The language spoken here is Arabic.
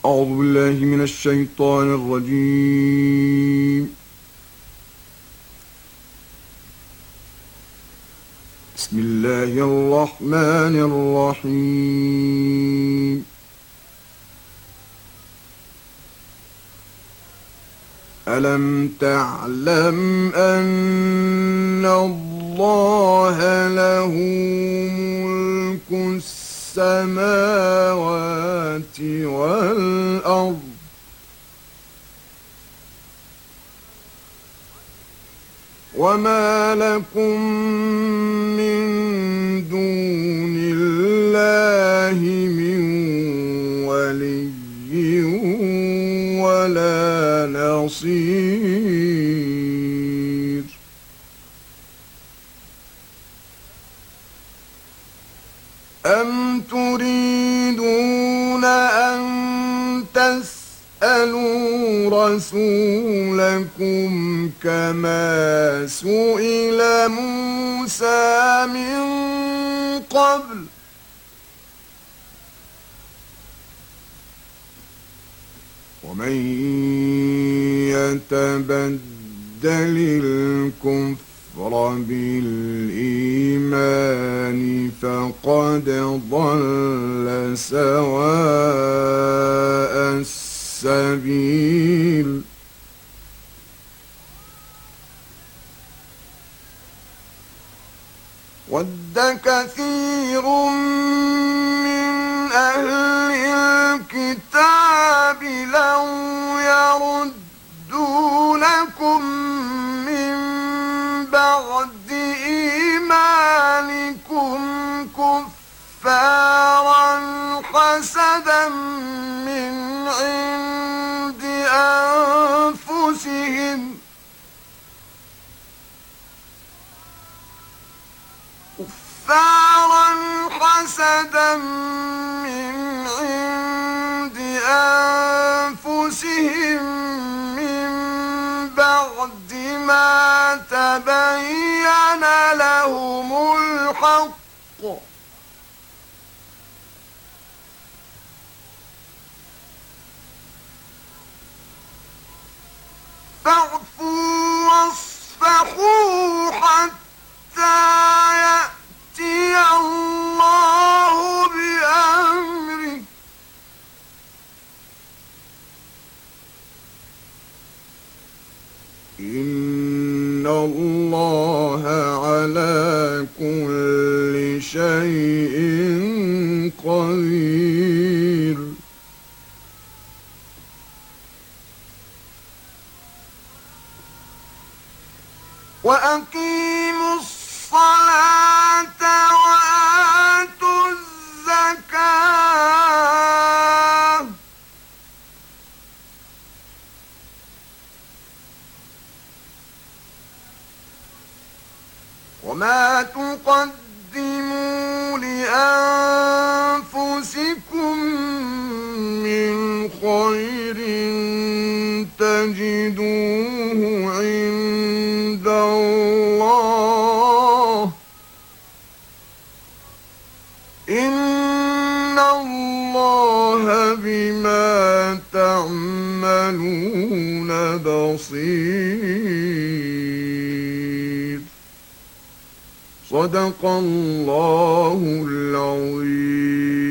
أعوذ بالله من الشيطان الرجيم. بسم الله الرحمن الرحيم. ألم تعلم أن الله له ملك السماوات والأرض وما لكم من دون الله من ولي ولا نصير. أم تريدون أن تسألوا رسولكم كما سئل موسى من قبل ومن يتبدل الكفر بالإيمان فقد ضل سواء السبيل. ود كثير من أهل الكتاب لو يردونكم من بعد إيمانكم كفارا حسدا من عند أنفسهم من بعد ما تبين لهم الحق فاعفوا واصفحوا حتى يأتي الله بأمره إن الله على كل شيء قدير. وأقيموا الصلاة وآتوا الزكاة وما تقدموا لأنفسكم من خير تجدوه عند الله إن الله بما تعملون بصير. صدق الله العظيم.